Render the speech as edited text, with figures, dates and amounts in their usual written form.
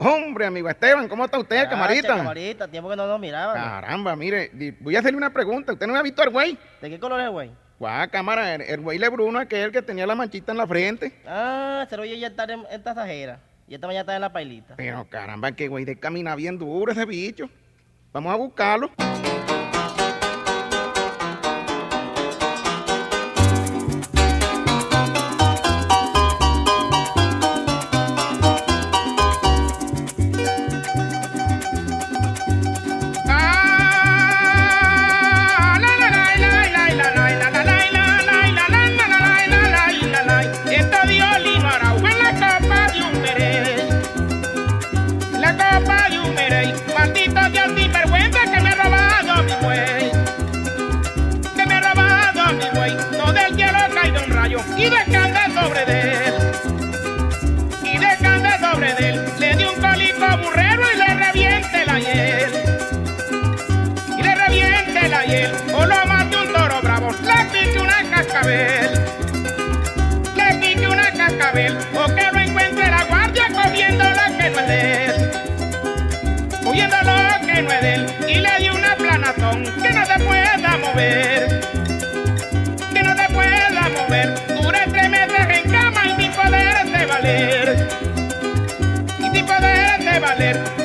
Hombre, amigo Esteban, ¿cómo está usted, camarita? Camarita, tiempo que no nos miraba. Caramba, mire, voy a hacerle una pregunta. ¿Usted no me ha visto al güey? ¿De qué color es el güey? Guau, cámara, el güey Lebruno, aquel que tenía la manchita en la frente. Ah, se lo oye ya estar en tasajera. Y esta mañana está en la pailita. Pero caramba, que güey de camina bien duro ese bicho. Vamos a buscarlo. Maldito Dios sinvergüenza que me ha robado mi buey. Que me ha robado mi buey. No del cielo ha caído un rayo y descansa sobre de él. Y descansa sobre de él. Le dio un cólico burrero y le reviente la hiel. Y le reviente la hiel. O lo mate un toro bravo. Le pique una cascabel. Le pique una cascabel. O que lo encuentre la guardia comiendo la que no es de él. Huyendo lo que no es de él, y le dio una planazón que no se pueda mover, que no se pueda mover. Dure 3 meses en cama y sin poderse valer, y sin poderse valer.